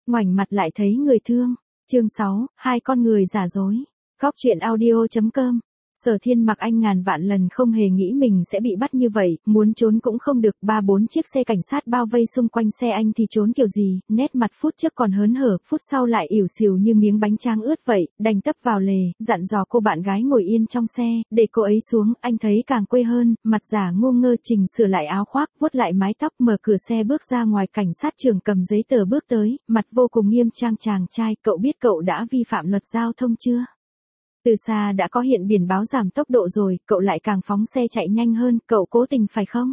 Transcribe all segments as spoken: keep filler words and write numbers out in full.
ngoảnh mặt lại thấy người thương. Chương sáu, hai con người giả dối. Góc truyện audio chấm com. Sở Thiên Mặc Anh ngàn vạn lần không hề nghĩ mình sẽ bị bắt như vậy, muốn trốn cũng không được, ba bốn chiếc xe cảnh sát bao vây xung quanh xe anh thì trốn kiểu gì, nét mặt phút trước còn hớn hở, phút sau lại ỉu xìu như miếng bánh tráng ướt vậy, đành tấp vào lề, dặn dò cô bạn gái ngồi yên trong xe, để cô ấy xuống, anh thấy càng quê hơn, mặt giả ngu ngơ chỉnh sửa lại áo khoác, vuốt lại mái tóc, mở cửa xe bước ra ngoài, cảnh sát trưởng cầm giấy tờ bước tới, mặt vô cùng nghiêm trang. Chàng trai, cậu biết cậu đã vi phạm luật giao thông chưa? Từ xa đã có hiện biển báo giảm tốc độ rồi, cậu lại càng phóng xe chạy nhanh hơn, cậu cố tình phải không?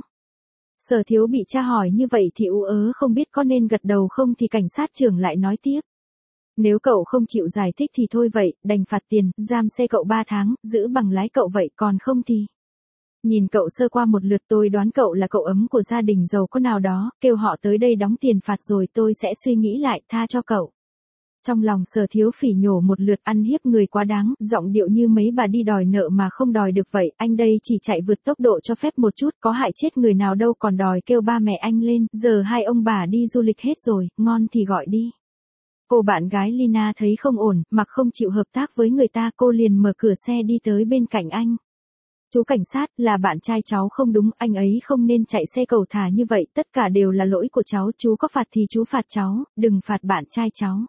Sở Thiếu bị tra hỏi như vậy thì ú ớ không biết có nên gật đầu không thì cảnh sát trưởng lại nói tiếp. Nếu cậu không chịu giải thích thì thôi vậy, đành phạt tiền, giam xe cậu ba tháng, giữ bằng lái cậu vậy, còn không thì... Nhìn cậu sơ qua một lượt tôi đoán cậu là cậu ấm của gia đình giàu có nào đó, kêu họ tới đây đóng tiền phạt rồi tôi sẽ suy nghĩ lại, tha cho cậu. Trong lòng Sở Thiếu phỉ nhổ một lượt, ăn hiếp người quá đáng, giọng điệu như mấy bà đi đòi nợ mà không đòi được vậy, anh đây chỉ chạy vượt tốc độ cho phép một chút, có hại chết người nào đâu, còn đòi kêu ba mẹ anh lên, giờ hai ông bà đi du lịch hết rồi, ngon thì gọi đi. Cô bạn gái Lina thấy không ổn, mặc không chịu hợp tác với người ta, cô liền mở cửa xe đi tới bên cạnh anh. Chú cảnh sát, là bạn trai cháu không đúng, anh ấy không nên chạy xe cầu thả như vậy, tất cả đều là lỗi của cháu, chú có phạt thì chú phạt cháu, đừng phạt bạn trai cháu.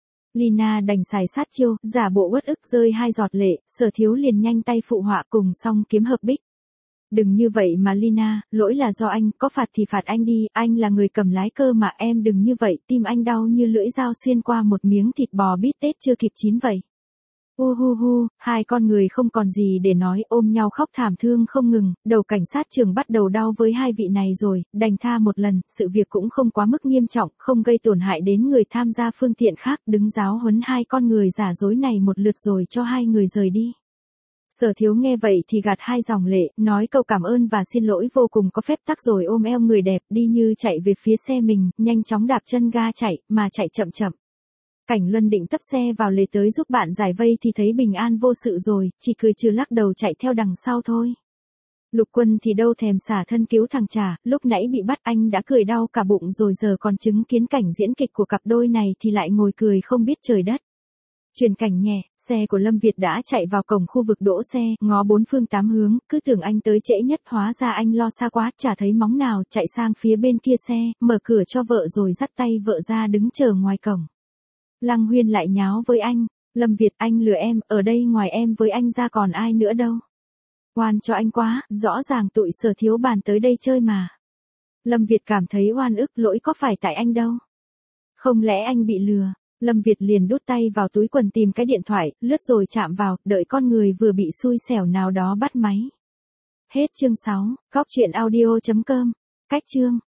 Lina đành xài sát chiêu, giả bộ uất ức rơi hai giọt lệ, Sở Thiếu liền nhanh tay phụ họa cùng xong kiếm hợp bích. Đừng như vậy mà Lina, lỗi là do anh, có phạt thì phạt anh đi, anh là người cầm lái cơ mà, em đừng như vậy, tim anh đau như lưỡi dao xuyên qua một miếng thịt bò bít tết chưa kịp chín vậy. Hu hu hu, hai con người không còn gì để nói, ôm nhau khóc thảm thương không ngừng, đầu cảnh sát trưởng bắt đầu đau với hai vị này rồi, đành tha một lần, sự việc cũng không quá mức nghiêm trọng, không gây tổn hại đến người tham gia phương tiện khác, đứng giáo huấn hai con người giả dối này một lượt rồi cho hai người rời đi. Sở Thiếu nghe vậy thì gạt hai dòng lệ, nói câu cảm ơn và xin lỗi vô cùng có phép tắc rồi ôm eo người đẹp đi như chạy về phía xe mình, nhanh chóng đạp chân ga chạy, mà chạy chậm chậm. Cảnh Luân định tấp xe vào lề tới giúp bạn giải vây thì thấy bình an vô sự rồi, chỉ cười trừ lắc đầu chạy theo đằng sau thôi. Lục Quân thì đâu thèm xả thân cứu thằng Trà, lúc nãy bị bắt anh đã cười đau cả bụng rồi, giờ còn chứng kiến cảnh diễn kịch của cặp đôi này thì lại ngồi cười không biết trời đất. Truyền cảnh nhẹ, xe của Lâm Việt đã chạy vào cổng khu vực đỗ xe, ngó bốn phương tám hướng, cứ tưởng anh tới trễ nhất, hóa ra anh lo xa quá, chả thấy móng nào, chạy sang phía bên kia xe, mở cửa cho vợ rồi dắt tay vợ ra đứng chờ ngoài cổng. Lăng Huyên lại nháo với anh, Lâm Việt, anh lừa em, ở đây ngoài em với anh ra còn ai nữa đâu. Oan cho anh quá, rõ ràng tụi Sở Thiếu bàn tới đây chơi mà. Lâm Việt cảm thấy oan ức, lỗi có phải tại anh đâu. Không lẽ anh bị lừa? Lâm Việt liền đút tay vào túi quần tìm cái điện thoại, lướt rồi chạm vào, đợi con người vừa bị xui xẻo nào đó bắt máy. Hết chương sáu, góc truyện audio chấm com. Cách chương.